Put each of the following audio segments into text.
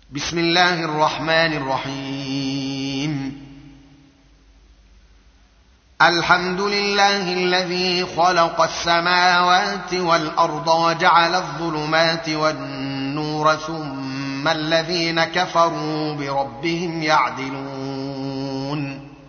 بسم الله الرحمن الرحيم. الحمد لله الذي خلق السماوات والأرض وجعل الظلمات والنور ثم الذين كفروا بربهم يعدلون.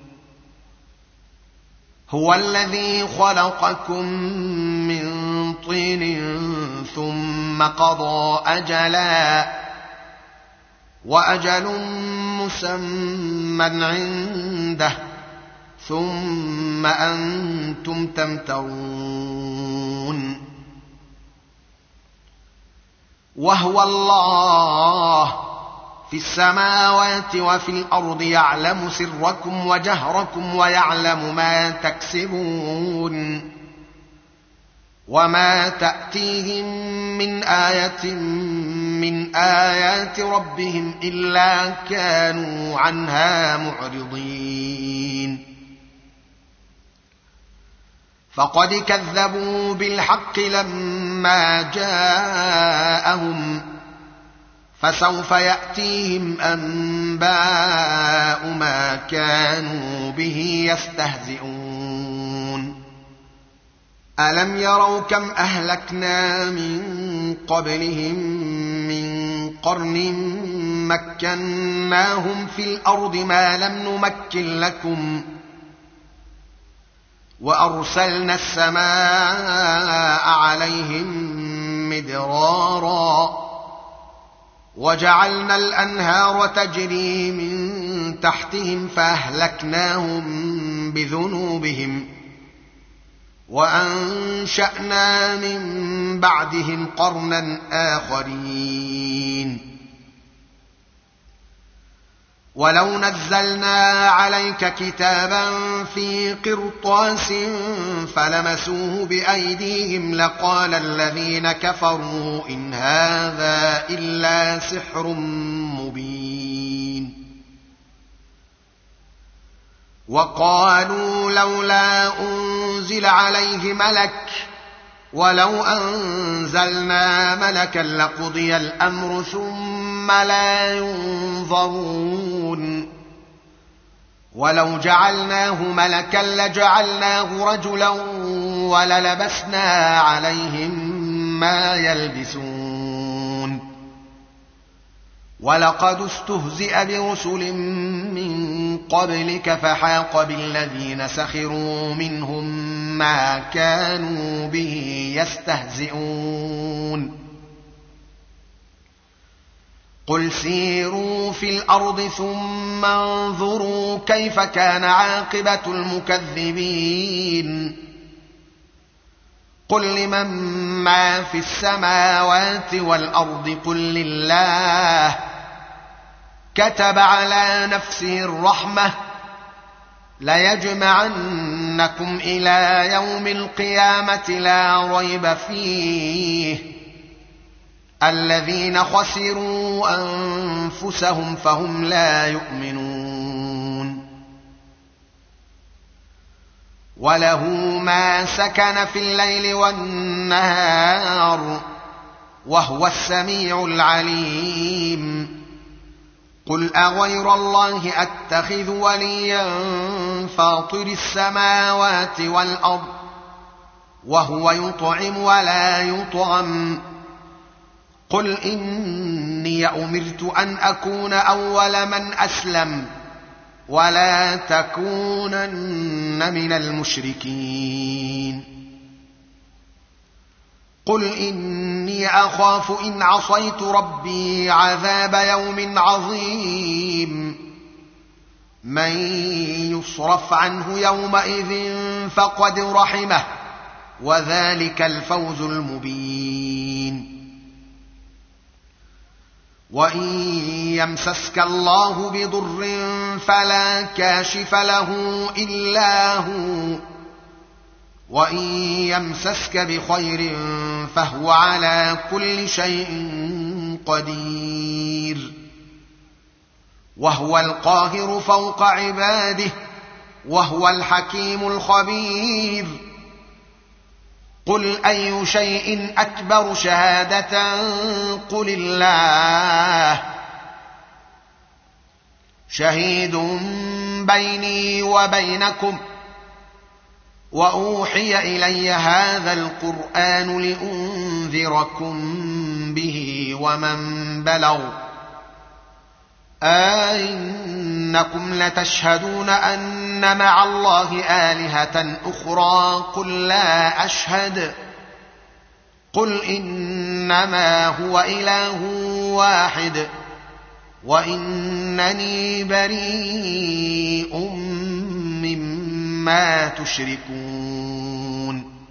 هو الذي خلقكم من طين ثم قضى أجلا وأجل مسمى عنده ثم أنتم تمترون. وهو الله في السماوات وفي الأرض يعلم سركم وجهركم ويعلم ما تكسبون. وما تأتيهم من آية من آيات ربهم إلا كانوا عنها معرضين. فقد كذبوا بالحق لما جاءهم فسوف يأتيهم أنباء ما كانوا به يستهزئون. ألم يروا كم أهلكنا من قبلهم من قرن مكناهم في الأرض ما لم نمكن لكم وأرسلنا السماء عليهم مدرارا وجعلنا الأنهار تجري من تحتهم فأهلكناهم بذنوبهم وأنشأنا من بعدهم قرنا آخرين. ولو نزلنا عليك كتابا في قرطاس فلمسوه بأيديهم لقال الذين كفروا إن هذا إلا سحر مبين. وقالوا لولا أنزل عليه ملك ولو أنزلنا ملكا لقضي الأمر ثم لا ينظرون. ولو جعلناه ملكا لجعلناه رجلا وللبسنا عليهم ما يلبسون. ولقد استهزئ برسل من قبلك فحاق بالذين سخروا منهم ما كانوا به يستهزئون. قل سيروا في الأرض ثم انظروا كيف كان عاقبة المكذبين. قل لمن ما في السماوات والأرض قل لله كتب على نفسه الرحمة ليجمعنكم إلى يوم القيامة لا ريب فيه الذين خسروا أنفسهم فهم لا يؤمنون. وله ما سكن في الليل والنهار وهو السميع العليم. قل أغير الله أتخذ وليا فاطر السماوات والأرض وهو يطعم ولا يطعم. قل إني أمرت أن أكون أول من أسلم ولا تكونن من المشركين. قل إني أخاف إن عصيت ربي عذاب يوم عظيم. من يصرف عنه يومئذ فقد رحمه وذلك الفوز المبين. وإن يمسسك الله بضر فلا كاشف له إلا هو وإن يمسسك بخير فهو على كل شيء قدير. وهو القاهر فوق عباده وهو الحكيم الخبير. قل أي شيء أكبر شهادة قل الله شهيد بيني وبينكم وأوحي إلي هذا القرآن لأنذركم به ومن بلغ أئنكم لتشهدون أن مع الله آلهة أخرى قل لا أشهد قل إنما هو إله واحد وإنني بريء مما تشركون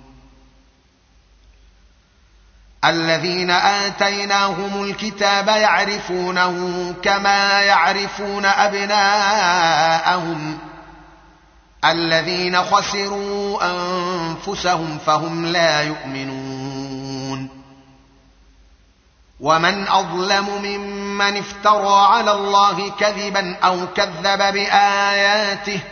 الذين آتيناهم الكتاب يعرفونه كما يعرفون أبناءهم الذين خسروا أنفسهم فهم لا يؤمنون ومن أظلم ممن افترى على الله كذبا أو كذب بآياته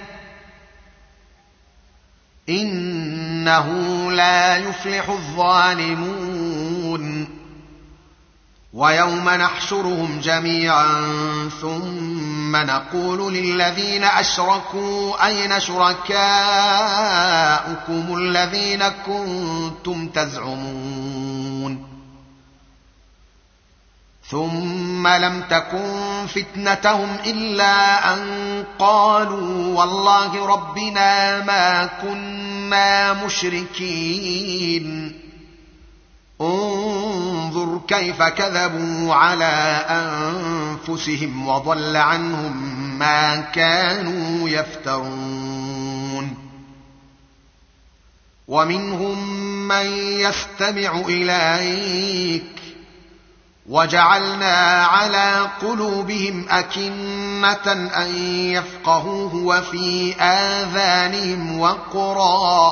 إنه لا يفلح الظالمون ويوم نحشرهم جميعا ثم نقول للذين أشركوا أين شركاؤكم الذين كنتم تزعمون ثم لم تكن فتنتهم إلا أن قالوا والله ربنا ما كنا مشركين انظر كيف كذبوا على أنفسهم وضل عنهم ما كانوا يفترون ومنهم من يستمع إليك وجعلنا على قلوبهم أكنة أن يفقهوه وفي آذانهم وقرا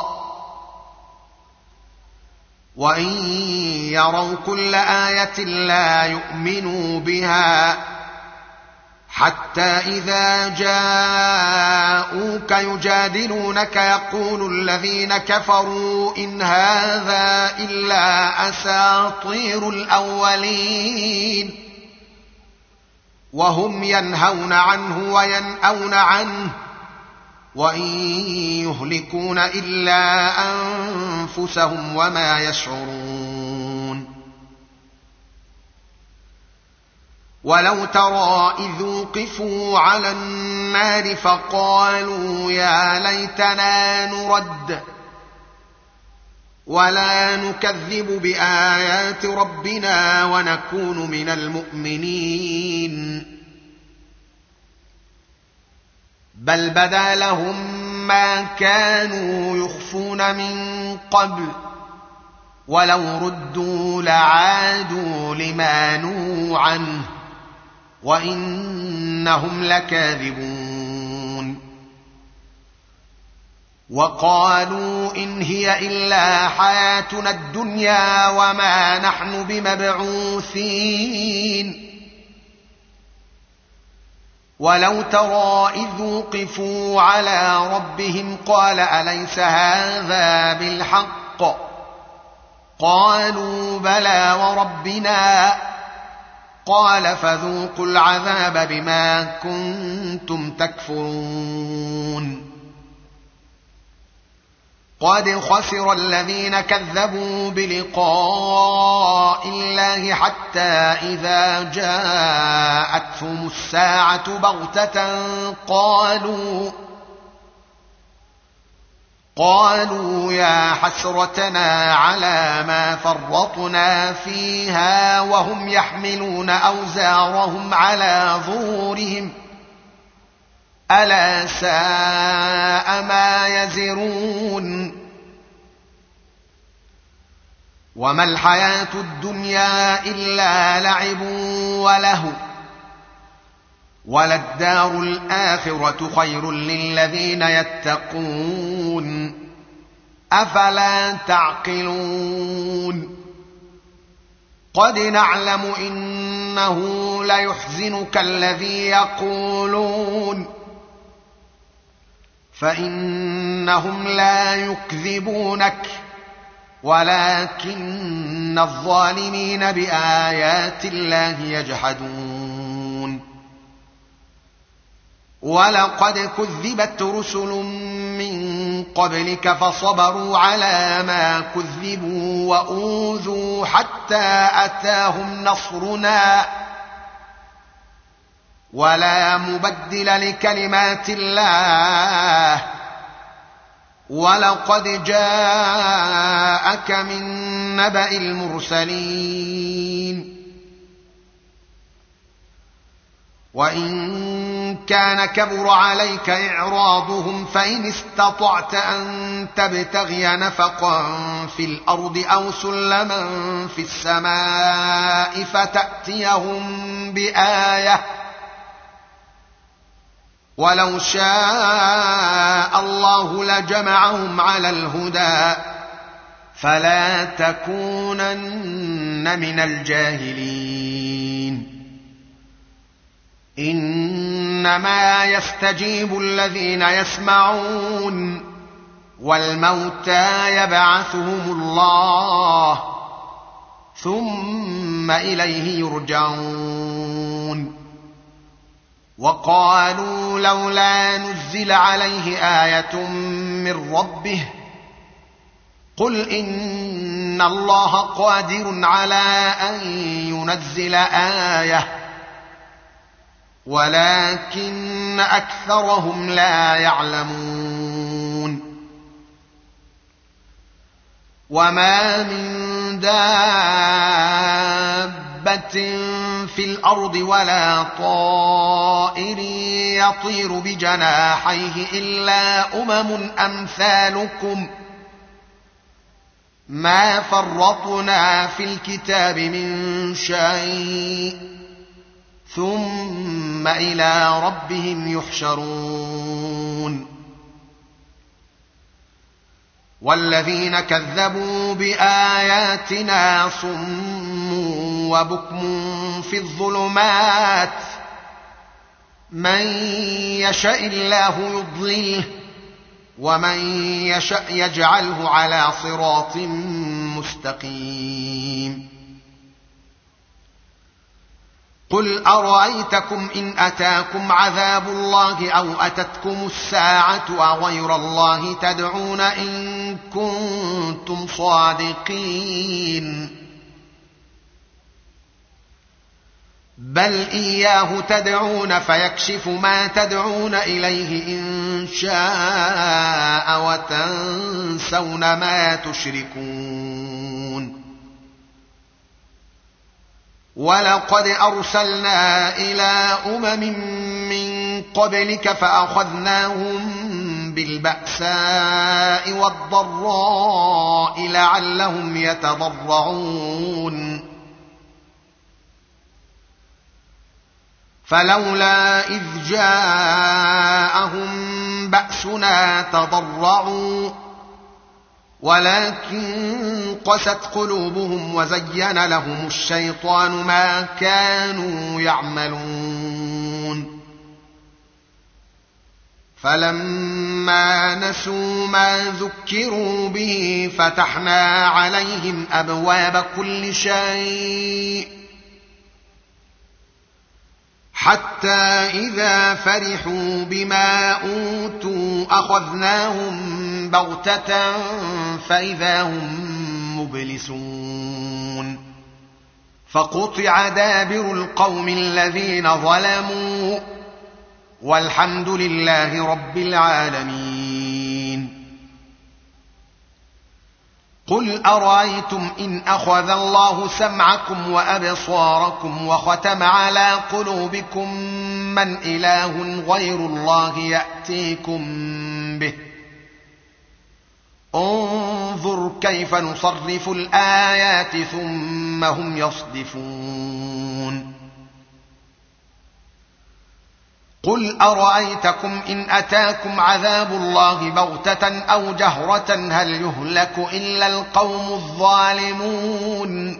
وإن يروا كل آية لا يؤمنوا بها حتى إذا جاءوك يجادلونك يقول الذين كفروا إن هذا إلا أساطير الأولين وهم ينهون عنه وينأون عنه وإن يهلكون إلا أنفسهم وما يشعرون ولو ترى إذ وقفوا على النار فقالوا يا ليتنا نرد ولا نكذب بآيات ربنا ونكون من المؤمنين بل بدا لهم ما كانوا يخفون من قبل ولو ردوا لعادوا لما نهوا عنه وإنهم لكاذبون وقالوا إن هي إلا حياتنا الدنيا وما نحن بمبعوثين ولو ترى إذ وقفوا على ربهم قال أليس هذا بالحق قالوا بلى وربنا قال فذوقوا العذاب بما كنتم تكفرون قد خسر الذين كذبوا بلقاء الله حتى إذا جاءتهم الساعة بغتة قالوا يا حسرتنا على ما فرطنا فيها وهم يحملون أوزارهم على ظهورهم ألا ساء ما يزرون وما الحياة الدنيا إلا لعب ولهو وللدار الآخرة خير للذين يتقون أفلا تعقلون قد نعلم إنه ليحزنك الذي يقولون فإنهم لا يكذبونك ولكن الظالمين بآيات الله يجحدون ولقد كذبت رسل من قبلك فصبروا على ما كذبوا وأوذوا حتى أتاهم نصرنا ولا مبدل لكلمات الله ولقد جاءك من نبأ المرسلين وإن كان كبر عليك إعراضهم فإن استطعت أن تبتغي نفقا في الأرض أو سلما في السماء فتأتيهم بآية ولو شاء الله لجمعهم على الهدى فلا تكونن من الجاهلين إنما يستجيب الذين يسمعون والموتى يبعثهم الله ثم إليه يرجعون وقالوا لولا نزل عليه آية من ربه قل إن الله قادر على أن ينزل آية ولكن أكثرهم لا يعلمون وما من دابة في الأرض ولا طائر يطير بجناحيه إلا أمثالكم ما فرطنا في الكتاب من شيء ثم إلى ربهم يحشرون والذين كذبوا بآياتنا صم وبكم في الظلمات من يشاء الله يضلله ومن يشاء يجعله على صراط مستقيم قل أرأيتكم إن أتاكم عذاب الله أو أتتكم الساعة أغير الله تدعون إن كنتم صادقين بل إياه تدعون فيكشف ما تدعون إليه إن شاء وتنسون ما تشركون ولقد أرسلنا إلى من قبلك فأخذناهم بالبأساء والضراء لعلهم يتضرعون فلولا إذ جاءهم بأسنا تضرعوا ولكن قست قلوبهم وزين لهم الشيطان ما كانوا يعملون فلما نسوا ما ذكروا به فتحنا عليهم أبواب كل شيء حتى إذا فرحوا بما أوتوا أخذناهم بغتة فإذا هم مبلسون فقطع دابر القوم الذين ظلموا والحمد لله رب العالمين قل أرأيتم إن أخذ الله سمعكم وأبصاركم وختم على قلوبكم من إله غير الله يأتيكم به انظر كيف نصرف الآيات ثم هم يصدفون قل أرأيتكم إن أتاكم عذاب الله بغتة أو جهرة هل يهلك إلا القوم الظالمون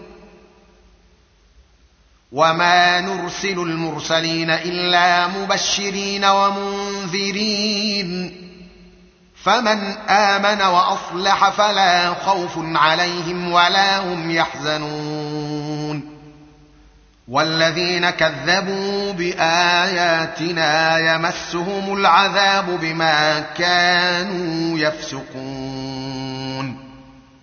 وما نرسل المرسلين إلا مبشرين ومنذرين فمن آمن وأصلح فلا خوف عليهم ولا هم يحزنون والذين كذبوا بآياتنا يمسهم العذاب بما كانوا يفسقون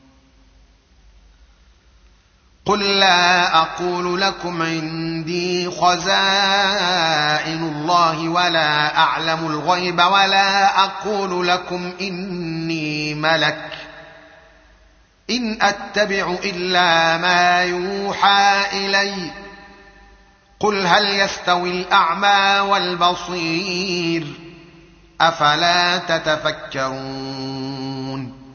قل لا أقول لكم عندي خزائن الله ولا أعلم الغيب ولا أقول لكم إني ملك إن أتبع إلا ما يوحى إلي قل هل يستوي الأعمى والبصير أفلا تتفكرون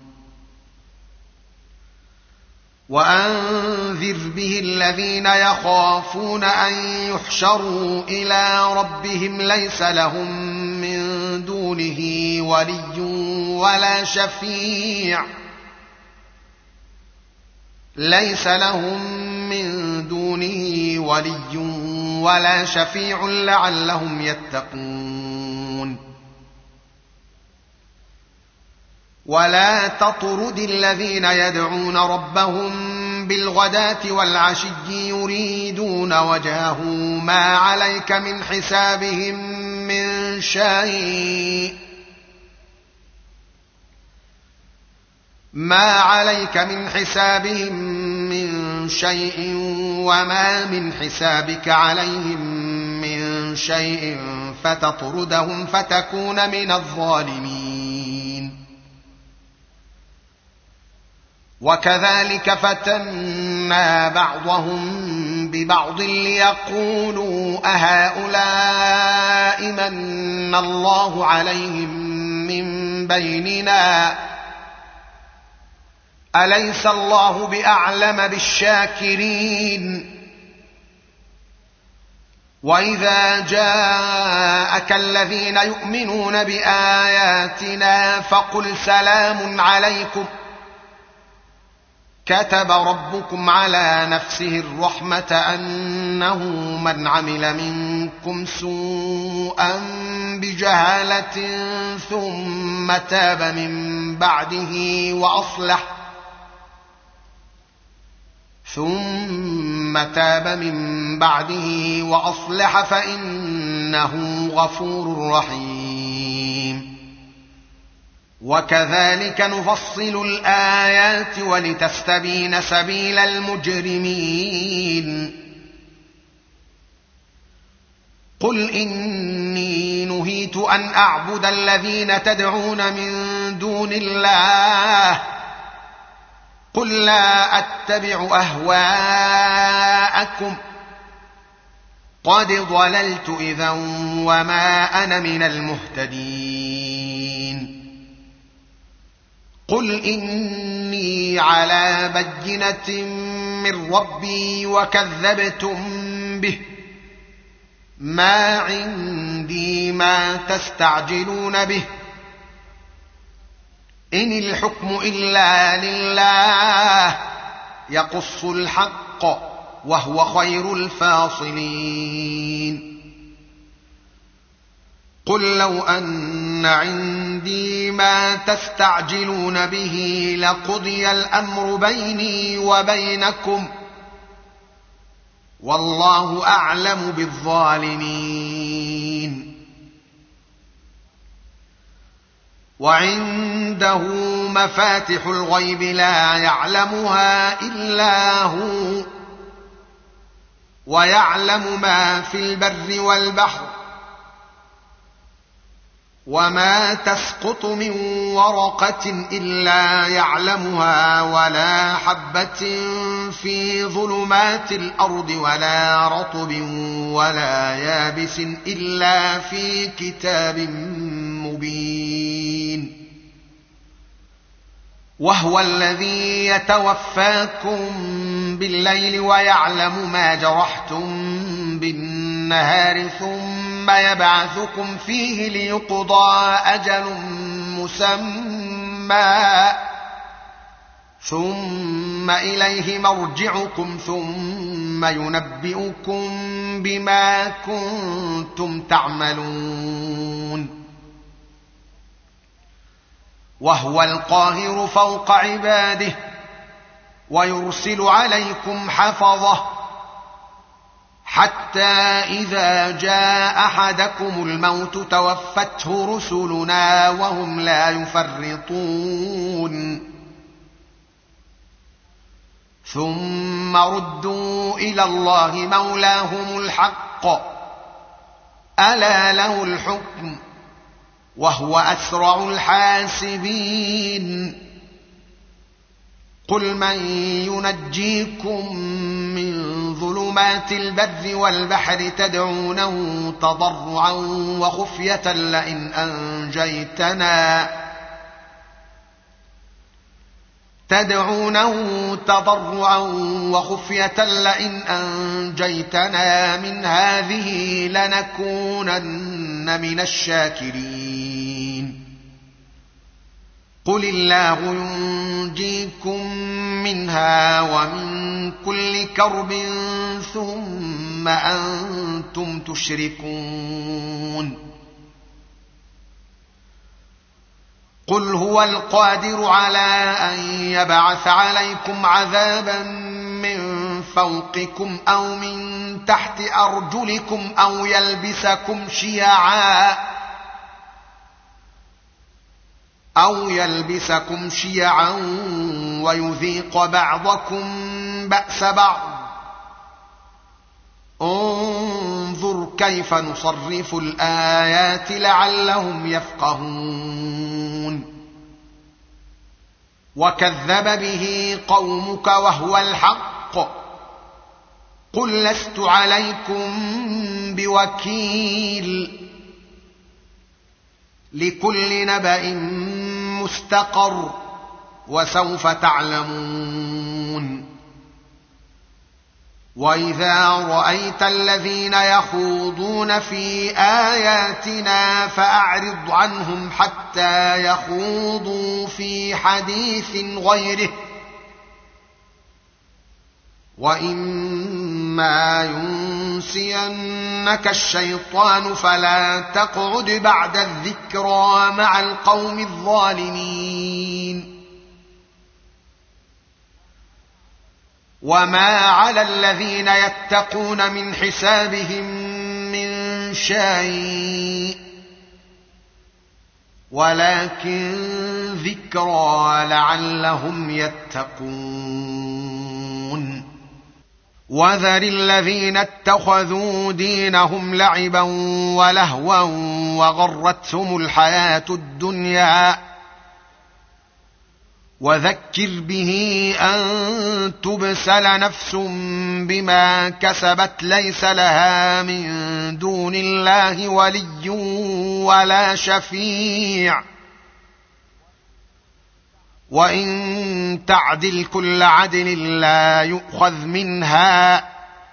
وأنذر به الذين يخافون أن يحشروا إلى ربهم ليس لهم من دونه ولي ولا شفيع لعلهم يتقون ولا تطرد الذين يدعون ربهم بالغداة والعشي يريدون وجهه ما عليك من حسابهم من شيء وما من حسابك عليهم من شيء فتطردهم فتكون من الظالمين وكذلك فتنا بعضهم ببعض ليقولوا أهؤلاء من الله عليهم من بيننا أليس الله بأعلم بالشاكرين وإذا جاءك الذين يؤمنون بآياتنا فقل سلام عليكم كتب ربكم على نفسه الرحمة أنه من عمل منكم سوءا بجهالة ثم تاب من بعده وأصلح فإنه غفور رحيم وكذلك نفصل الآيات ولتستبين سبيل المجرمين قل إني نهيت أن أعبد الذين تدعون من دون الله قل لا أتبع أهواءكم قد ضللت إذا وما أنا من المهتدين قل إني على بينة من ربي وكذبتم به ما عندي ما تستعجلون به إن الحكم إلا لله يقص الحق وهو خير الفاصلين قل لو أن عندي ما تستعجلون به لقضي الأمر بيني وبينكم والله أعلم بالظالمين وعنده مفاتح الغيب لا يعلمها إلا هو ويعلم ما في البر والبحر وما تسقط من ورقة إلا يعلمها ولا حبة في ظلمات الأرض ولا رطب ولا يابس إلا في كتاب مبين وهو الذي يتوفاكم بالليل ويعلم ما جرحتم بالنهار ثم يبعثكم فيه ليقضى أجل مسمى ثم إليه مرجعكم ثم ينبئكم بما كنتم تعملون وهو القاهر فوق عباده ويرسل عليكم حفظه حتى إذا جاء أحدكم الموت توفته رسلنا وهم لا يفرطون ثم ردوا إلى الله مولاهم الحق ألا له الحكم وهو أسرع الحاسبين قل من ينجيكم من ظلمات البر والبحر تدعونه تضرعا وخفية لئن أنجيتنا من هذه لنكونن من الشاكرين قل الله ينجيكم منها ومن كل كرب ثم أنتم تشركون قل هو القادر على أن يبعث عليكم عذابا من فوقكم أو من تحت أرجلكم أو يلبسكم شيعا ويذيق بعضكم بأس بعض انظر كيف نصرف الآيات لعلهم يفقهون وكذب به قومك وهو الحق قل لست عليكم بوكيل لكل نبأ مستقر وسوف تعلمون وإذا رأيت الذين يخوضون في آياتنا فأعرض عنهم حتى يخوضوا في حديث غيره وإما ينسينك الشيطان فلا تقعد بعد الذكرى مع القوم الظالمين وما على الذين يتقون من حسابهم من شيء ولكن ذكرى لعلهم يتقون وذر الذين اتخذوا دينهم لعبا ولهوا وغرتهم الحياة الدنيا وذكر به أن تبسل نفس بما كسبت ليس لها من دون الله ولي ولا شفيع وإن تعدل كل عدل لا يؤخذ منها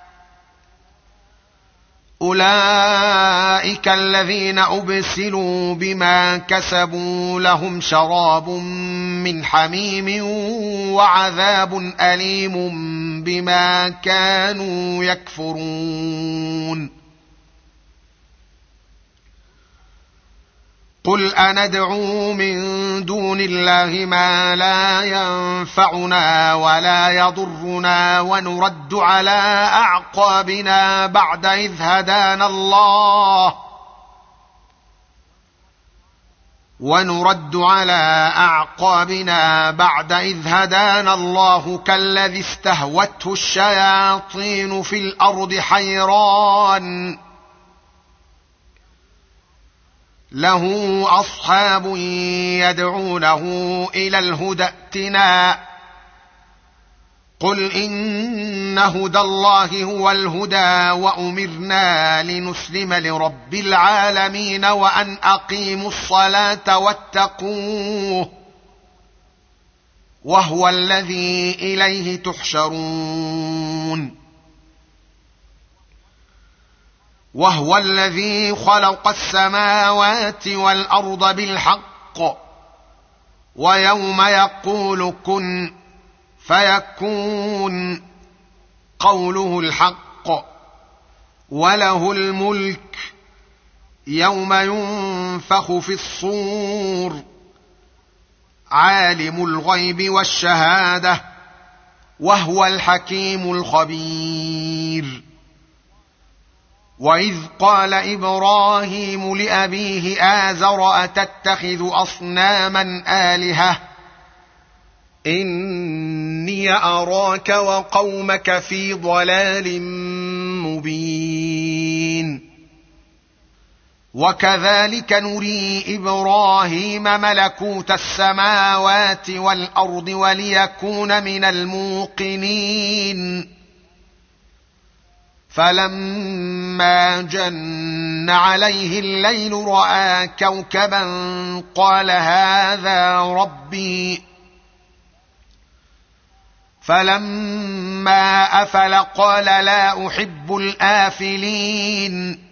أولئك الذين أبسلوا بما كسبوا لهم شراب من حميم وعذاب أليم بما كانوا يكفرون قل أندعو من دون الله ما لا ينفعنا ولا يضرنا ونرد على أعقابنا بعد إذ هدانا الله كالذي استهوته الشياطين في الأرض حيران له أصحاب يدعونه إلى الهدى ائتنا قل إن هدى الله هو الهدى وأمرنا لنسلم لرب العالمين وأن أقيموا الصلاة واتقوه وهو الذي إليه تحشرون وهو الذي خلق السماوات والأرض بالحق ويوم يقول كن فيكون قوله الحق وله الملك يوم ينفخ في الصور عالم الغيب والشهادة وهو الحكيم الخبير وإذ قال إبراهيم لأبيه آزر أتتخذ أصناما آلهة إني أراك وقومك في ضلال مبين وكذلك نري إبراهيم ملكوت السماوات والأرض وليكون من الموقنين فلما جن عليه الليل رأى كوكبا قال هذا ربي فلما أفل قال لا أحب الآفلين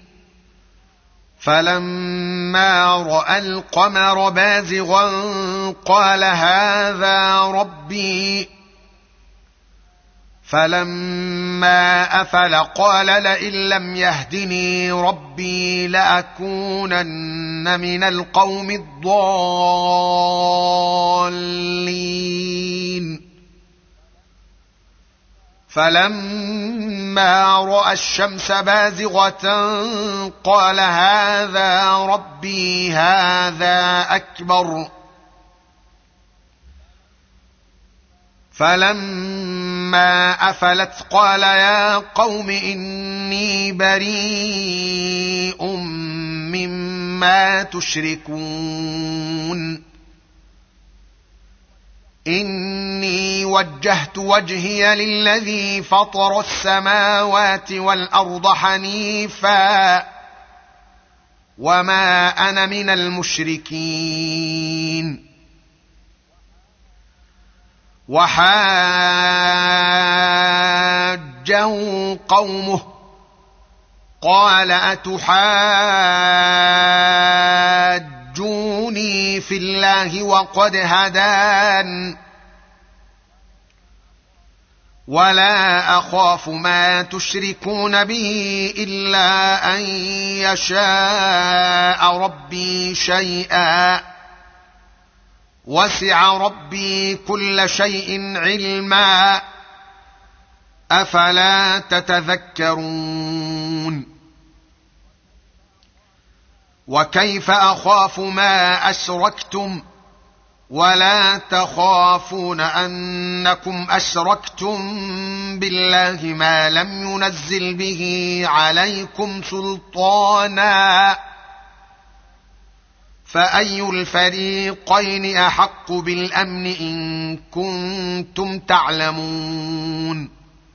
فلما رأى القمر بازغا قال هذا ربي فلما أفل قال لئن لم يهدني ربي لأكونن من القوم الضالين فلما رأى الشمس بازغة قال هذا ربي هذا أكبر فلما أفلت قال يا قوم إني بريء مما تشركون إني وجهت وجهي للذي فطر السماوات والأرض حنيفا وما أنا من المشركين وحاجه قومه قال أتحاجوني في الله وقد هدان ولا أخاف ما تشركون به إلا أن يشاء ربي شيئا وسع ربي كل شيء علما أفلا تتذكرون وكيف أخاف ما أشركتم ولا تخافون أنكم أشركتم بالله ما لم ينزل به عليكم سلطانا فأي الفريقين أحق بالأمن إن كنتم تعلمون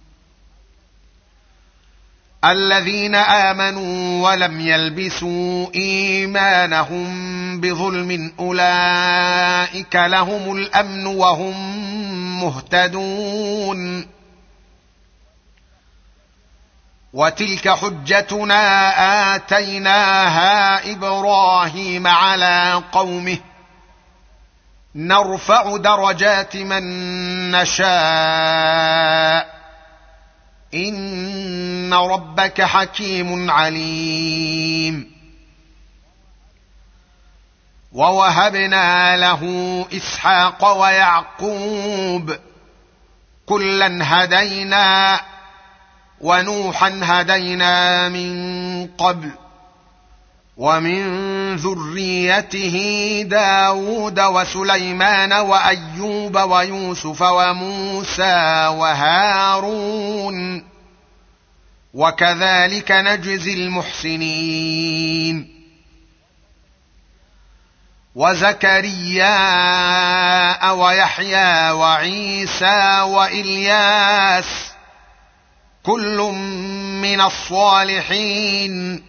الذين آمنوا ولم يلبسوا إيمانهم بظلم أولئك لهم الأمن وهم مهتدون وتلك حجتنا آتيناها إبراهيم على قومه نرفع درجات من نشاء إن ربك حكيم عليم ووهبنا له إسحاق ويعقوب كلا هدينا ونوحا هدينا من قبل ومن ذريته داود وسليمان وأيوب ويوسف وموسى وهارون وكذلك نجزي المحسنين وزكريا ويحيى وعيسى وإلياس كل من الصالحين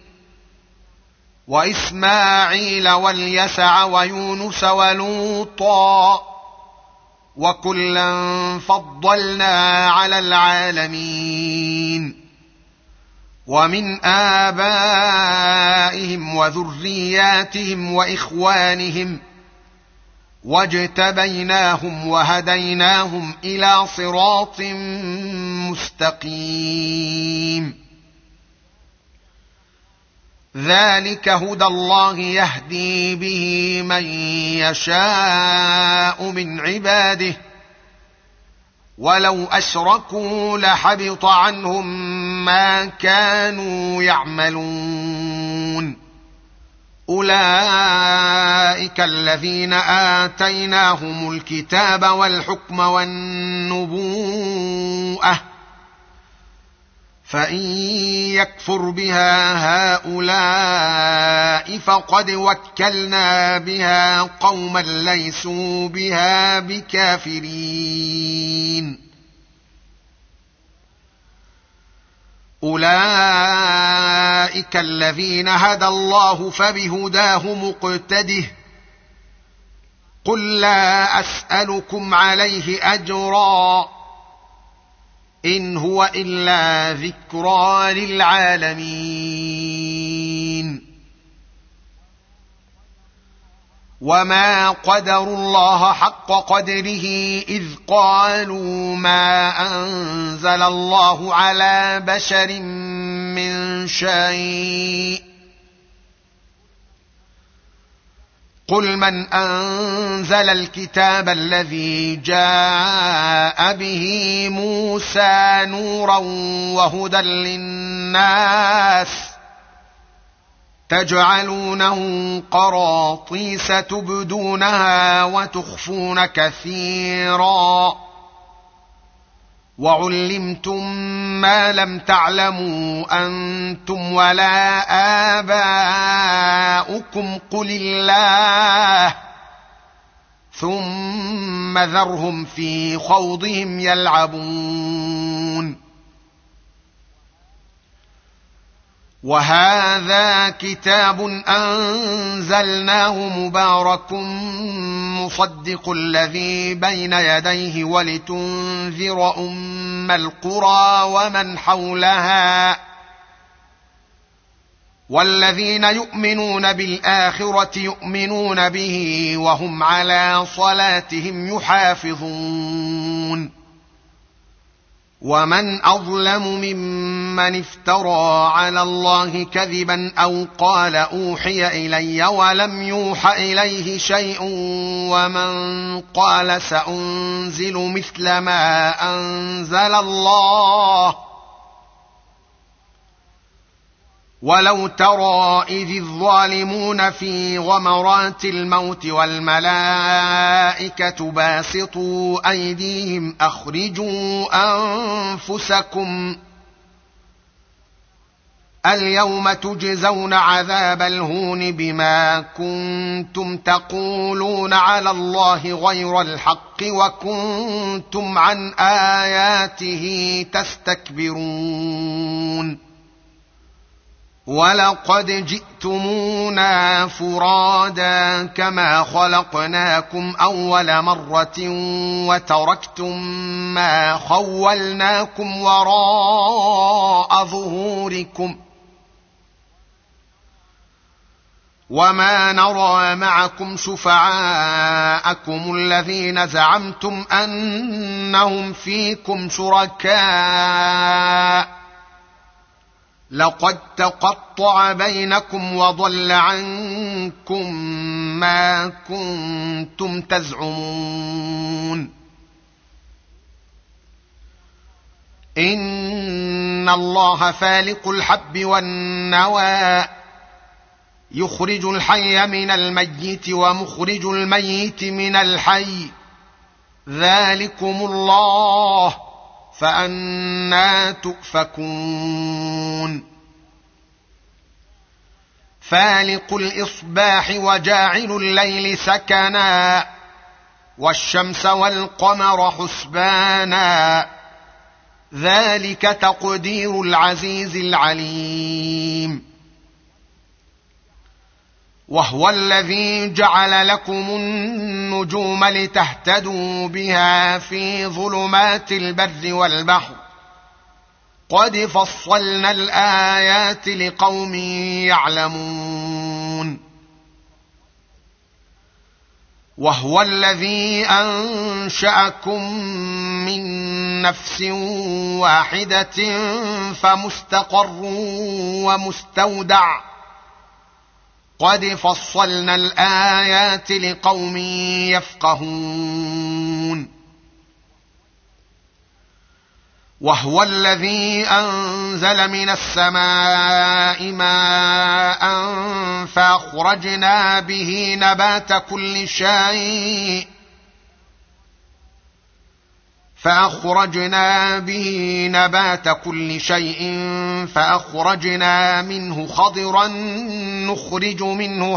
وإسماعيل واليسع ويونس ولوطا وكلا فضلنا على العالمين ومن آبائهم وذرياتهم وإخوانهم واجتبيناهم وهديناهم إلى صراط مستقيم ذلك هدى الله يهدي به من يشاء من عباده ولو أشركوا لحبط عنهم ما كانوا يعملون. أولئك الذين آتيناهم الكتاب والحكم والنبوءة، فإن يكفر بها هؤلاء فقد وكلنا بها قوما ليسوا بها بكافرين. أولئك الذين هدى الله فبهداه مقتده. قل لا أسألكم عليه أجرا إن هو إلا ذكرى للعالمين. وما قدروا الله حق قدره إذ قالوا ما أنزل الله على بشر من شيء. قل من أنزل الكتاب الذي جاء به موسى نورا وهدى للناس تجعلونه قراطيس تبدونها وتخفون كثيرا وعلمتم ما لم تعلموا أنتم ولا آباؤكم قل الله ثم ذرهم في خوضهم يلعبون. وهذا كتاب أنزلناه مبارك مصدق الذي بين يديه ولتنذر أم القرى ومن حولها والذين يؤمنون بالآخرة يؤمنون به وهم على صلاتهم يحافظون. ومن أظلم ممن افترى على الله كذبا أو قال أوحي إلي ولم يوح إليه شيء ومن قال سأنزل مثل ما أنزل الله. ولو ترى إذ الظالمون في غمرات الموت والملائكة باسطوا أيديهم أخرجوا أنفسكم اليوم تجزون عذاب الهون بما كنتم تقولون على الله غير الحق وكنتم عن آياته تستكبرون. ولقد جئتمونا فرادا كما خلقناكم أول مرة وتركتم ما خولناكم وراء ظهوركم وما نرى معكم شفعاءكم الذين زعمتم أنهم فيكم شركاء لقد تقطع بينكم وضل عنكم ما كنتم تزعمون. إن الله فالق الحب والنوى يخرج الحي من الميت ومخرج الميت من الحي ذلكم الله فأنى تؤفكون. فالق الإصباح وجاعل الليل سكنا والشمس والقمر حسبانا ذلك تقدير العزيز العليم. وهو الذي جعل لكم النجوم لتهتدوا بها في ظلمات البر والبحر قد فصلنا الآيات لقوم يعلمون. وهو الذي أنشأكم من نفس واحدة فمستقر ومستودع قد فصلنا الآيات لقوم يفقهون. وهو الذي أنزل من السماء ماء فأخرجنا به نبات كل شيء فأخرجنا منه خضرا نخرج منه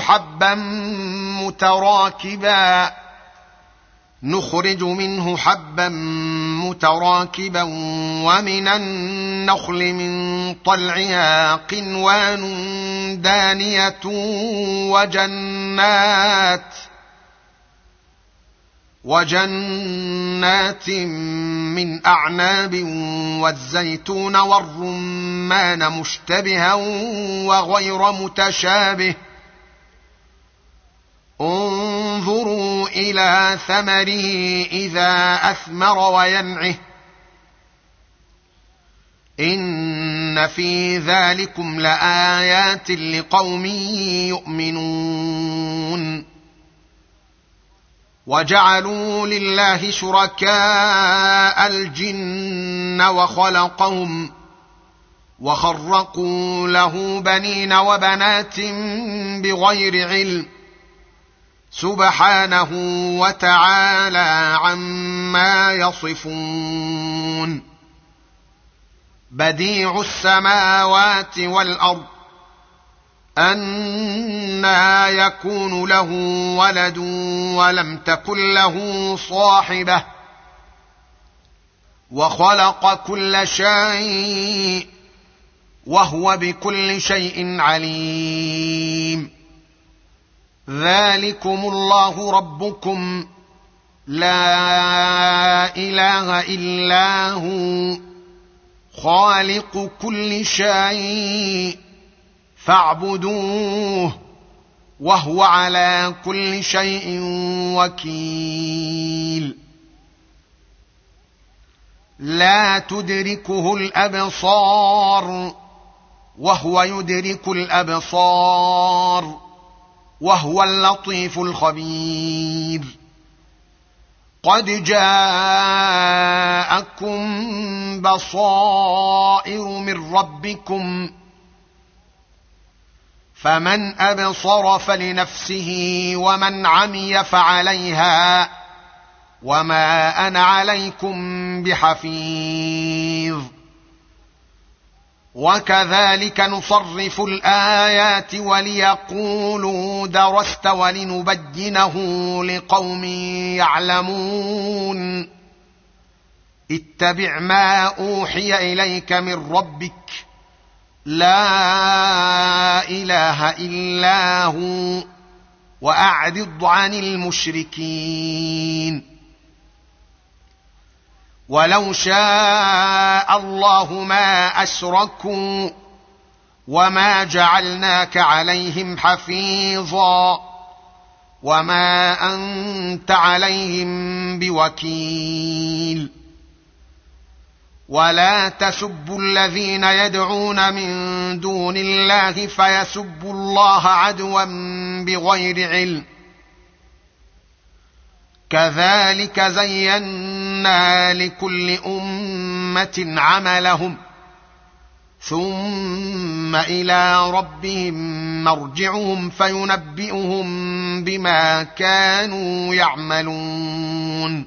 حبا متراكبا ومن النخل من طلعها قنوان دانية وجنات من أعناب والزيتون والرمان مشتبها وغير متشابه انظروا إلى ثمره إذا أثمر وينعه إن في ذلكم لآيات لقوم يؤمنون وجعلوا لله شركاء الجن وخرقوا له بنين وبنات بغير علم سبحانه وتعالى عما يصفون بديع السماوات والأرض أنى يكون له ولد ولم تكن له صاحبة وخلق كل شيء وهو بكل شيء عليم ذلكم الله ربكم لا إله إلا هو خالق كل شيء فاعبدوه وهو على كل شيء وكيل لا تدركه الأبصار وهو يدرك الأبصار وهو اللطيف الخبير قد جاءكم بصائر من ربكم فمن أبصر فلنفسه ومن عمي فعليها وما أنا عليكم بحفيظ وكذلك نصرف الآيات وليقولوا درست ولنبينه لقوم يعلمون اتبع ما أوحي إليك من ربك لا إله إلا هو وأعرض عن المشركين ولو شاء الله ما أشركوا وما جعلناك عليهم حفيظا وما أنت عليهم بوكيل ولا تسبوا الذين يدعون من دون الله فيسبوا الله عدوا بغير علم كذلك زينا لكل أمة عملهم ثم إلى ربهم مرجعهم فينبئهم بما كانوا يعملون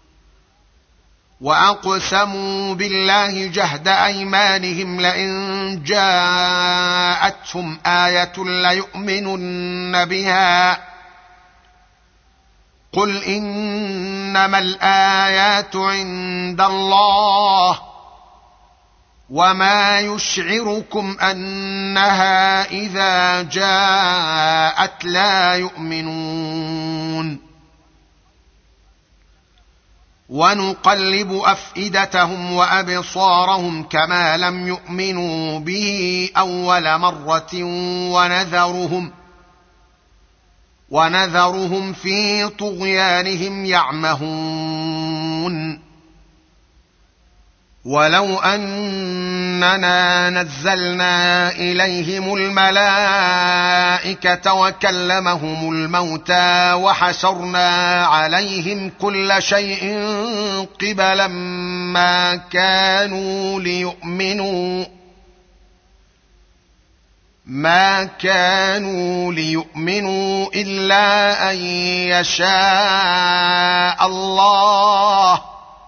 وأقسموا بالله جهد أيمانهم لئن جاءتهم آية ليؤمنن بها قل إنما الآيات عند الله وما يشعركم أنها إذا جاءت لا يؤمنون ونقلب أفئدتهم وأبصارهم كما لم يؤمنوا به أول مرة ونذرهم في طغيانهم يعمهون ولو أننا نزلنا إليهم الملائكة وكلمهم الموتى وحشرنا عليهم كل شيء قبلا ما كانوا ليؤمنوا إلا أن يشاء الله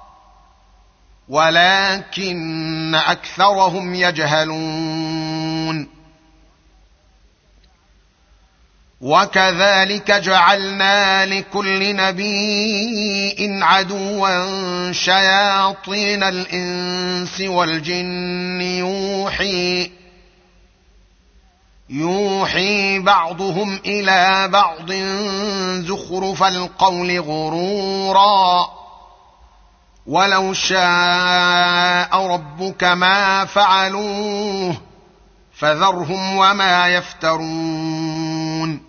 ولكن أكثرهم يجهلون. وكذلك جعلنا لكل نبي عدوا شياطين الإنس والجن يوحي بعضهم إلى بعض زخرف القول غرورا ولو شاء ربك ما فعلوه فذرهم وما يفترون.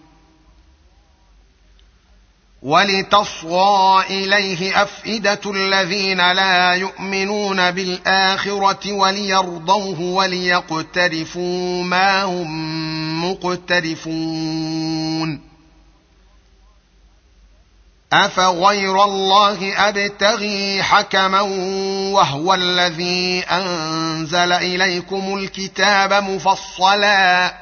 ولتصغى إليه أفئدة الذين لا يؤمنون بالآخرة وليرضوه وليقترفوا ما هم مقترفون. أفغير الله أبتغي حكما وهو الذي أنزل إليكم الكتاب مفصلا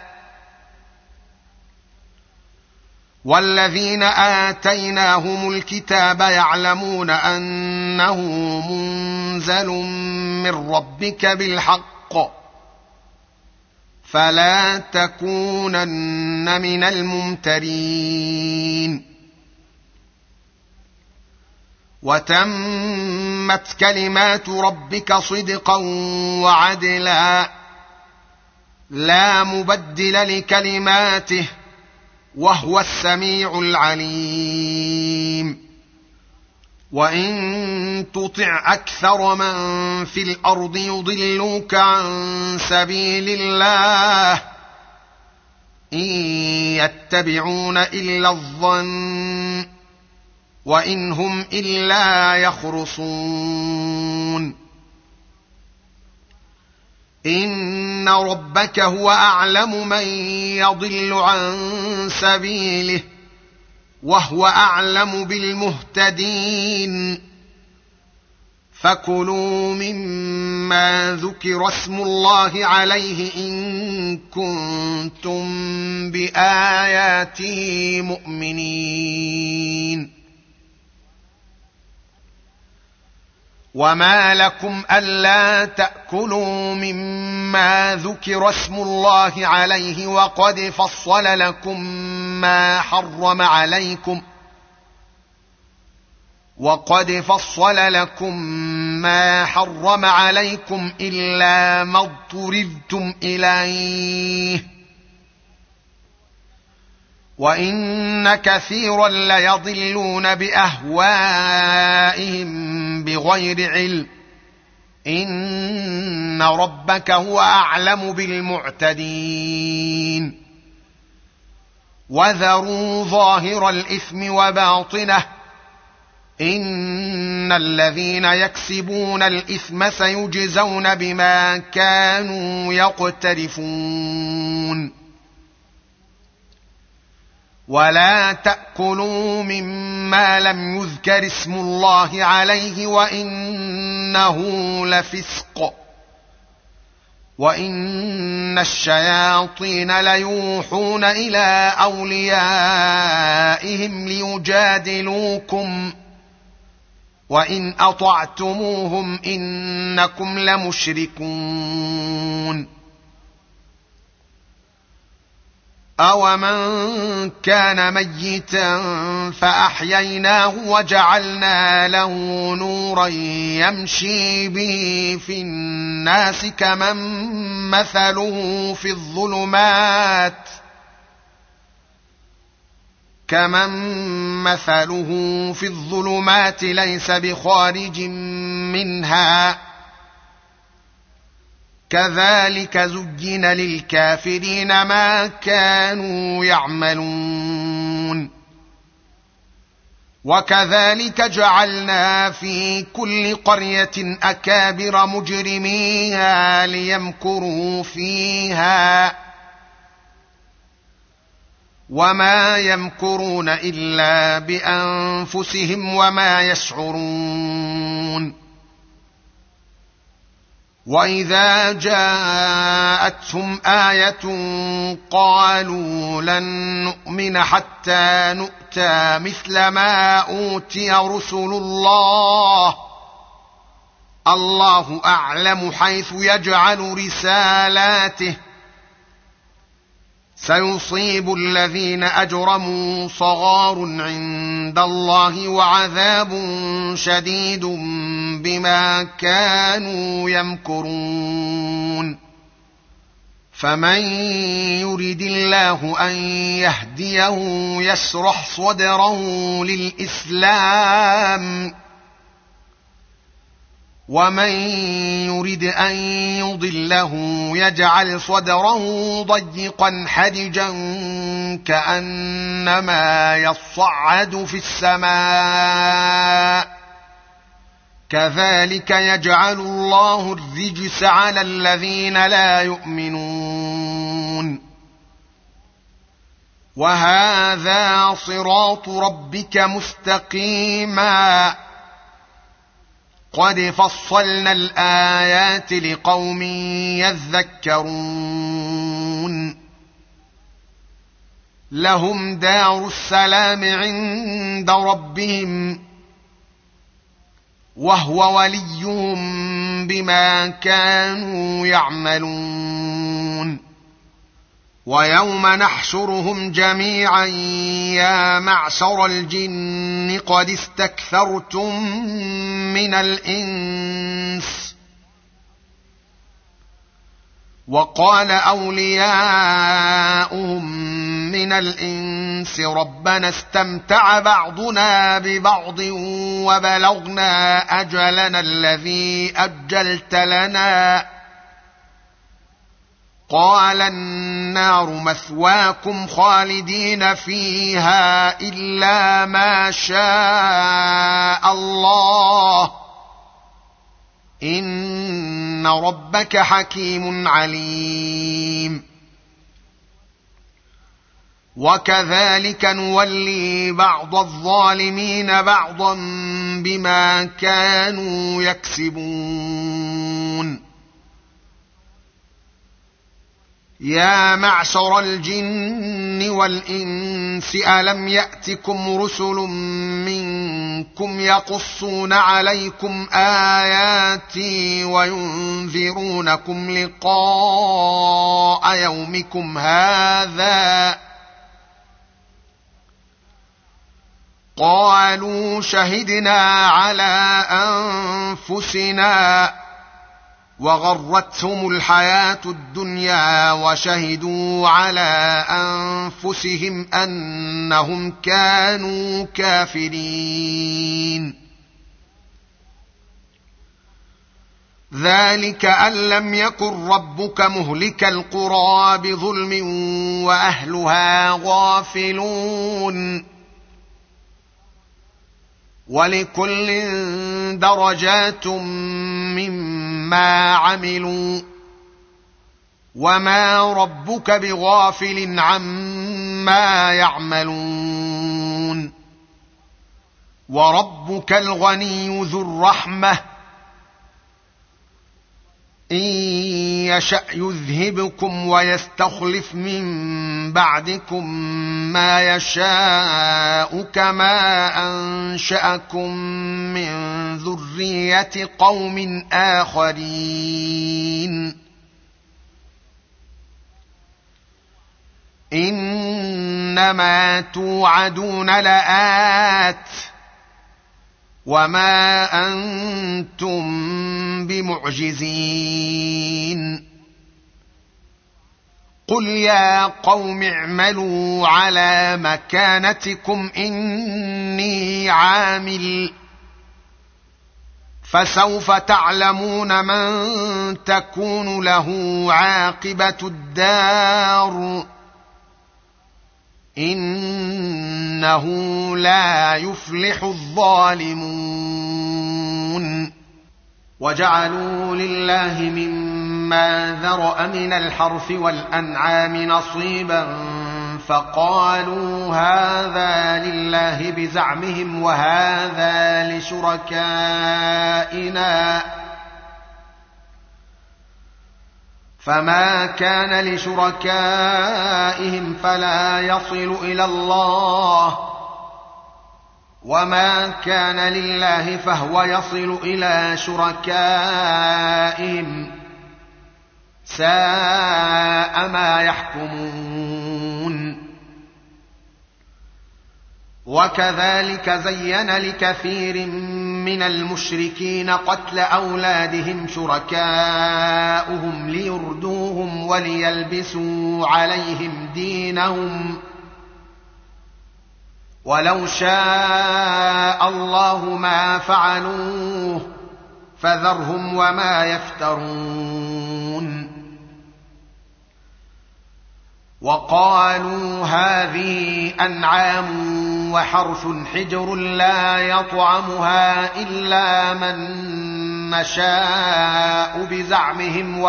والذين آتيناهم الكتاب يعلمون أنه منزل من ربك بالحق فلا تكونن من الممترين. وتمت كلمات ربك صدقا وعدلا لا مبدل لكلماته وهو السميع العليم. وإن تطع أكثر من في الأرض يضلوك عن سبيل الله إن يتبعون إلا الظن وإن هم إلا يخرصون. إن ربك هو أعلم من يضل عن سبيله وهو أعلم بالمهتدين. فكلوا مما ذكر اسم الله عليه إن كنتم بآياته مؤمنين. وما لكم ألا تأكلوا مما ذكر اسم الله عليه وقد فصل لكم ما حرم عليكم إلا ما اضطررتم إليه وإن كثيرا ليضلون بأهوائهم بغير علم إن ربك هو أعلم بالمعتدين. وذروا ظاهر الإثم وباطنه إن الذين يكسبون الإثم سيجزون بما كانوا يقترفون. ولا تأكلوا مما لم يذكر اسم الله عليه وإنه لفسق وإن الشياطين ليوحون إلى أوليائهم ليجادلوكم وإن أطعتموهم إنكم لمشركون. أومن كان ميتا فأحييناه وجعلنا له نورا يمشي به في الناس كمن مثله في الظلمات ليس بخارج منها كذلك زين للكافرين ما كانوا يعملون. وكذلك جعلنا في كل قرية أكابر مجرميها ليمكروا فيها وما يمكرون إلا بأنفسهم وما يشعرون. وإذا جاءتهم آية قالوا لن نؤمن حتى نؤتى مثل ما أوتي رسل الله الله أعلم حيث يجعل رسالاته سيصيب الذين أجرموا صغار عند الله وعذاب شديد بما كانوا يمكرون. فمن يرد الله أن يهديه يشرح صدره للإسلام ومن يرد أن يضله يجعل صدره ضيقا حرجا كأنما يصعد في السماء كذلك يجعل الله الرجس على الذين لا يؤمنون. وهذا صراط ربك مستقيما قد فصلنا الآيات لقوم يذكرون. لهم دار السلام عند ربهم وهو وليهم بما كانوا يعملون. ويوم نحشرهم جميعا يا معشر الجن قد استكثرتم من الإنس وقال أولياؤهم من الإنس ربنا استمتع بعضنا ببعض وبلغنا أجلنا الذي أجلت لنا قال النار مثواكم خالدين فيها إلا ما شاء الله إن ربك حكيم عليم. وكذلك نولي بعض الظالمين بعضا بما كانوا يكسبون. يا معشر الجن والإنس ألم يأتكم رسل منكم يقصون عليكم آياتي وينذرونكم لقاء يومكم هذا قالوا شهدنا على أنفسنا وغرتهم الحياة الدنيا وشهدوا على أنفسهم أنهم كانوا كافرين. ذلك أن لم يكن ربك مهلك القرى بظلم وأهلها غافلون. ولكل درجات مما عملوا وما ربك بغافل عما يعملون. وربك الغني ذو الرحمة إن يشأ يذهبكم ويستخلف من بعدكم ما يشاء كما أنشأكم من ذرية قوم آخرين. إنما توعدون لآت وما أنتم بمعجزين. قل يا قوم اعملوا على مكانتكم إني عامل فسوف تعلمون من تكون له عاقبة الدار إنه لا يفلح الظالمون. وجعلوا لله مما ذرأ من الحرث والأنعام نصيبا فقالوا هذا لله بزعمهم وهذا لشركائنا، فما كان لشركائهم فلا يصل إلى الله، وما كان لله فهو يصل إلى شركائهم، ساء ما يحكمون. وكذلك زين لكثير من المشركين قتل أولادهم شركاؤهم ليردوهم وليلبسوا عليهم دينهم، ولو شاء الله ما فعلوه فذرهم وما يفترون. وقالوا هذه أنعام وحرث حجر لا يطعمها إلا من نشاء بزعمهم،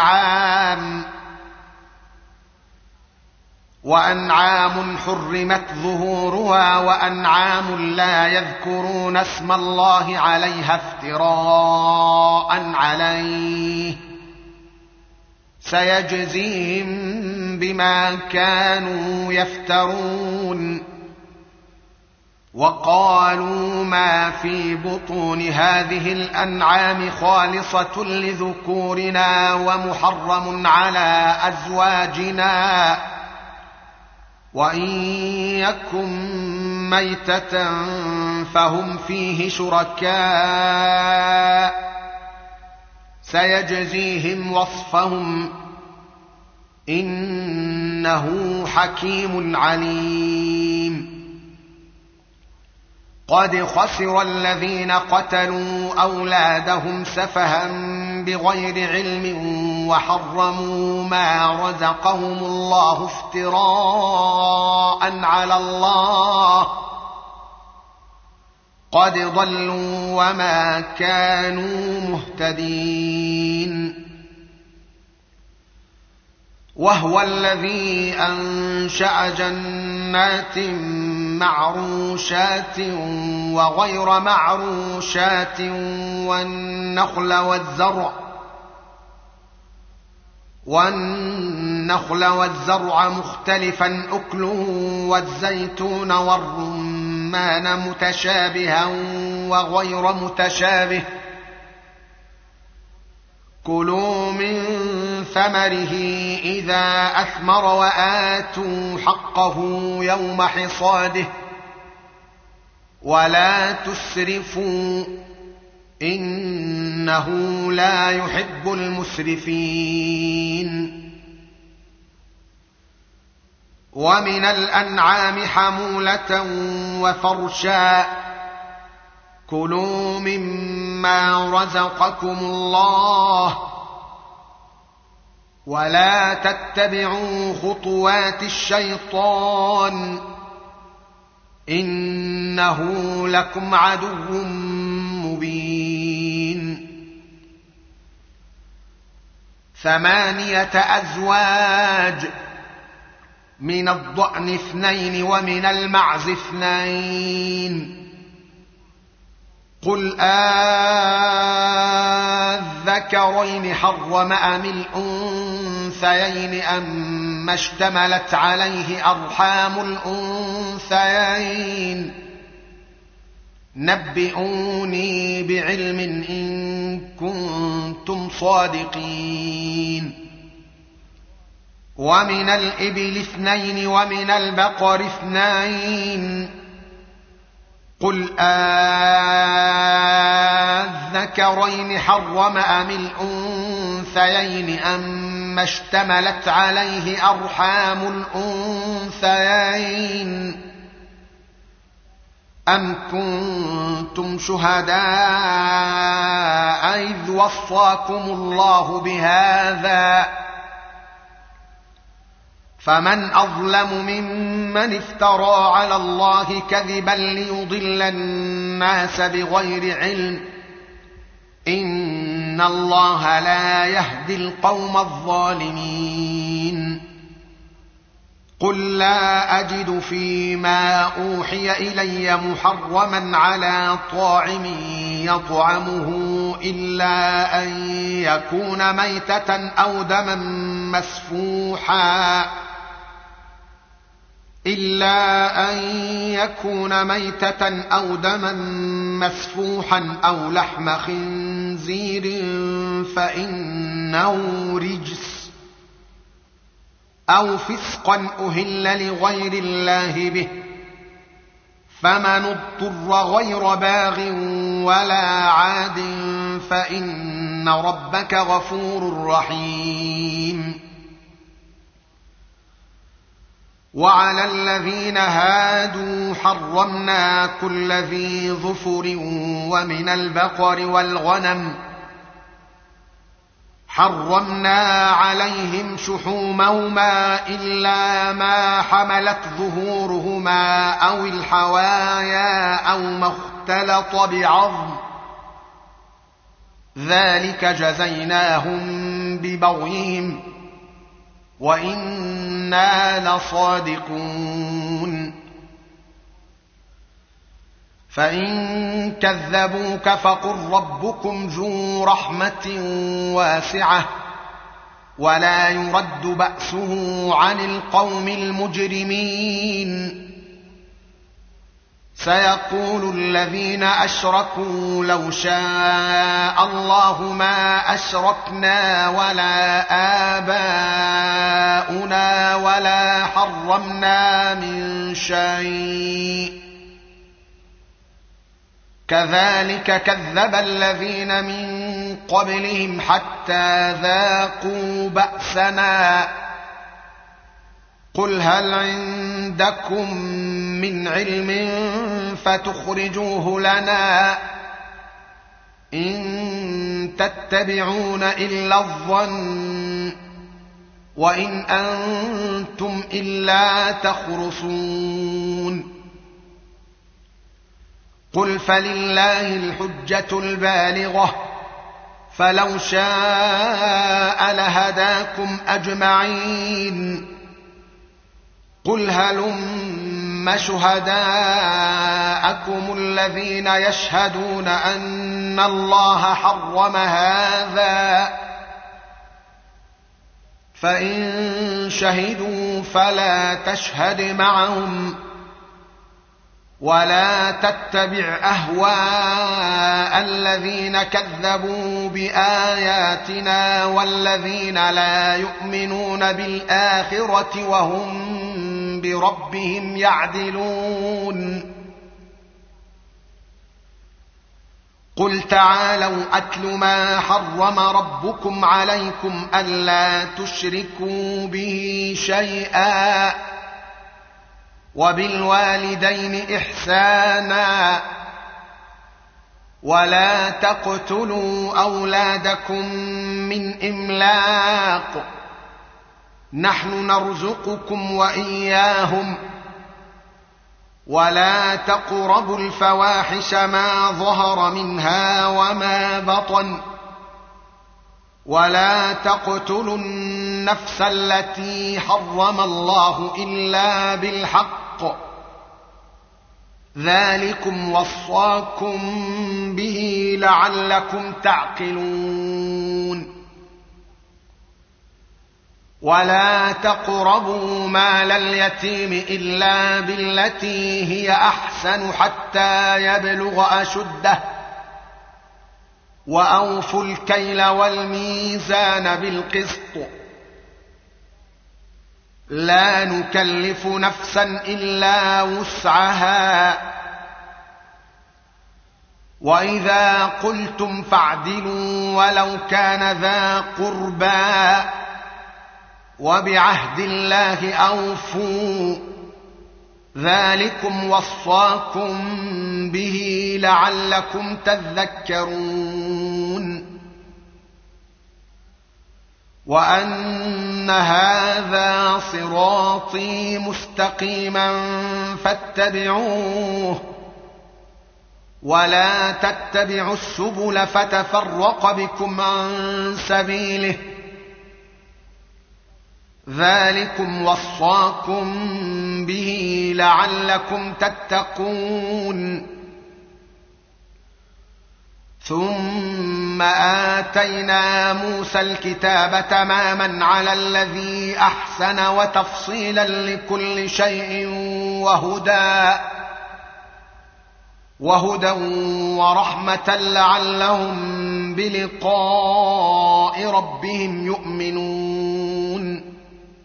وأنعام حرمت ظهورها وأنعام لا يذكرون اسم الله عليها افتراء عليه، سيجزيهم بما كانوا يفترون. وقالوا ما في بطون هذه الأنعام خالصة لذكورنا ومحرم على أزواجنا، وإن يكن ميتة فهم فيه شركاء، سيجزيهم وصفهم إنه حكيم عليم. قد خسر الذين قتلوا أولادهم سفها بغير علم وحرموا ما رزقهم الله افتراء على الله، قد ضلوا وما كانوا مهتدين. وهو الذي أنشأ جنات معروشات وغير معروشات والنخل والزرع مختلفا أكله والزيتون والرمان متشابها وغير متشابه، كلوا من ثمره إذا أثمر وآتوا حقه يوم حصاده ولا تسرفوا إنه لا يحب المسرفين. ومن الأنعام حمولة وفرشا، كلوا مما رزقكم الله ولا تتبعوا خطوات الشيطان إنه لكم عدو مبين. 8 أزواج، من الضأن 2 ومن المعز 2. قل أذكرين حرم أم الأنثيين أما اشتملت عليه أرحام الأنثيين، نبئوني بعلم إن كنتم صادقين. ومن الإبل 2 ومن البقر 2. قل أذكرين حرم أم الأنثيين أما اشتملت عليه أرحام الأنثيين، أم كنتم شهداء إذ وصاكم الله بهذا، فمن أظلم ممن افترى على الله كذبا ليضل الناس بغير علم إن الله لا يهدي القوم الظالمين قل لا أجد فيما أوحي إلي محرما على طاعم يطعمه إلا أن يكون ميتة أو دما مسفوحا أو لحم خنزير فإنه رجس أو فسقا أهل لغير الله به فمن اضطر غير باغ ولا عاد فإن ربك غفور رحيم وعلى الذين هادوا حرمنا كل ذي ظفر ومن البقر والغنم حرمنا عليهم شحومهما إلا ما حملت ظهورهما أو الحوايا أو ما اختلط بعظم ذلك جزيناهم ببغيهم وإنا لصادقون فإن كذبوك فقل ربكم ذو رحمة واسعة ولا يرد بأسه عن القوم المجرمين سيقول الذين أشركوا لو شاء الله ما أشركنا ولا آباؤنا ولا حرمنا من شيء كذلك كذب الذين من قبلهم حتى ذاقوا بأسنا قل هل عندكم من علم فتخرجوه لنا إن تتبعون إلا الظن وإن أنتم إلا تخرصون قل فلله الحجة البالغة فلو شاء لهداكم أجمعين قل هلم شهداءكم الذين يشهدون أن الله حرم هذا فإن شهدوا فلا تشهد معهم ولا تتبع أهواء الذين كذبوا بآياتنا والذين لا يؤمنون بالآخرة وهم بربهم يعدلون قل تعالوا أتل ما حرم ربكم عليكم ألا تشركوا به شيئا وبالوالدين إحسانا ولا تقتلوا أولادكم من إملاق نحن نرزقكم وإياهم ولا تقربوا الفواحش ما ظهر منها وما بطن ولا تقتلوا النفس التي حرم الله إلا بالحق ذلكم وصاكم به لعلكم تعقلون ولا تقربوا مال اليتيم إلا بالتي هي أحسن حتى يبلغ أشده وأوفوا الكيل والميزان بالقسط لا نكلف نفسا إلا وسعها وإذا قلتم فاعدلوا ولو كان ذا قربى وبعهد الله أوفوا ذلكم وصاكم به لعلكم تذكرون وأن وأن هذا صراطي مستقيما فاتبعوه ولا تتبعوا السبل فتفرق بكم عن سبيله ذلكم وصاكم به لعلكم تتقون ثم آتينا موسى الكتاب تماما على الذي أحسن وتفصيلا لكل شيء وهدى ورحمة لعلهم بلقاء ربهم يؤمنون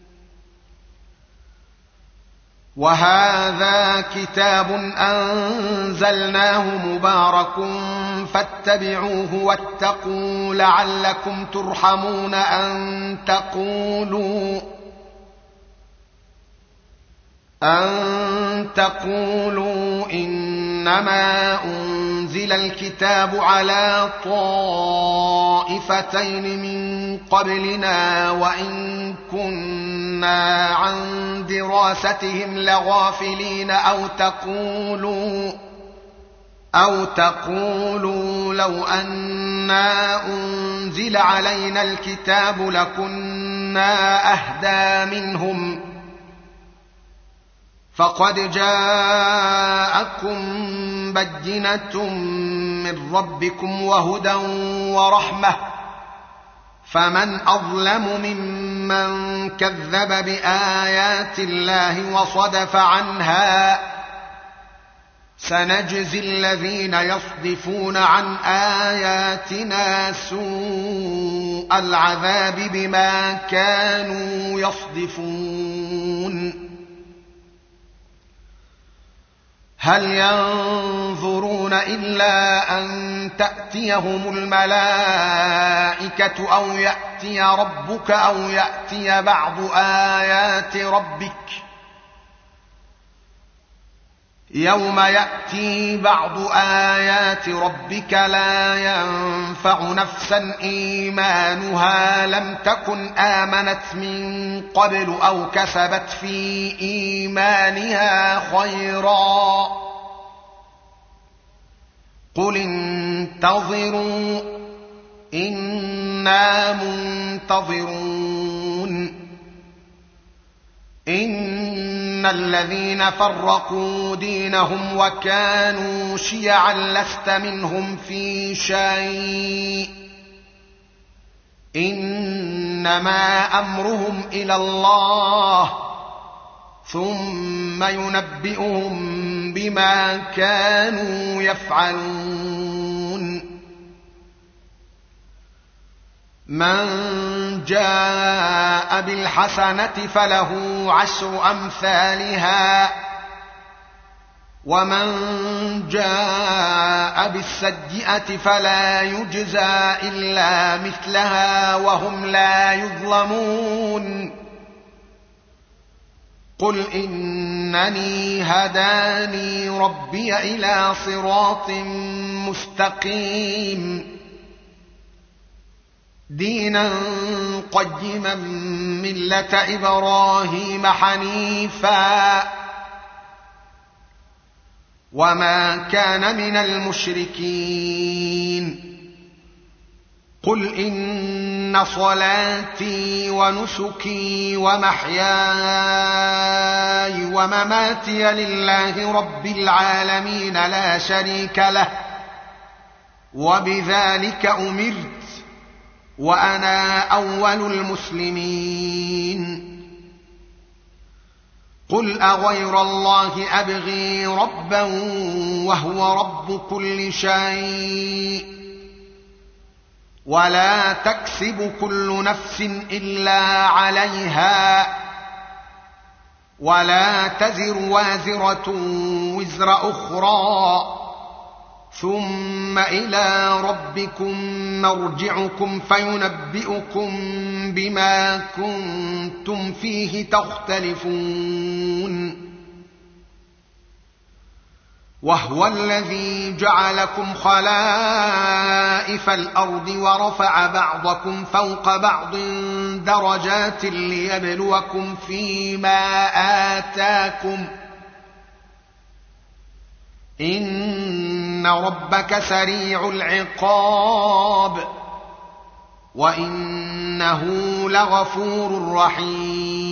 وهذا كتاب أنزلناه مبارك فاتبعوه واتقوا لعلكم ترحمون أن تقولوا إنما أنزل الكتاب على طائفتين من قبلنا وإن كنا عن دراستهم لغافلين أو تقولوا لو أنا أنزل علينا الكتاب لكنا أهدى منهم فقد جاءكم بينة من ربكم وهدى ورحمة فمن أظلم ممن كذب بآيات الله وصدف عنها سنجزي الذين يصدفون عن آياتنا سوء العذاب بما كانوا يصدفون هل ينظرون إلا أن تأتيهم الملائكة أو يأتي ربك أو يأتي بعض آيات ربك يوم يأتي بعض آيات ربك لا ينفع نفسا إيمانها لم تكن آمنت من قبل أو كسبت في إيمانها خيرا قل انتظروا إنا منتظرون إن الذين فرقوا دينهم وكانوا شيعا لست منهم في شيء إنما أمرهم إلى الله ثم ينبئهم بما كانوا يفعلون من جاء بالحسنة فله عشر أمثالها ومن جاء بالسيئة فلا يجزى إلا مثلها وهم لا يظلمون قل إنني هداني ربي إلى صراط مستقيم دينا قيما ملة إبراهيم حنيفا وما كان من المشركين قل إن صلاتي ونسكي ومحياي ومماتي لله رب العالمين لا شريك له وبذلك أمرت وأنا أول المسلمين قل أغير الله أبغي ربا وهو رب كل شيء ولا تكسب كل نفس إلا عليها ولا تزر وازرة وزر أخرى ثم إلى ربكم مرجعكم فينبئكم بما كنتم فيه تختلفون وهو الذي جعلكم خلائف الأرض ورفع بعضكم فوق بعض درجات ليبلوكم فيما آتاكم إن ربك سريع العقاب وإنه لغفور رحيم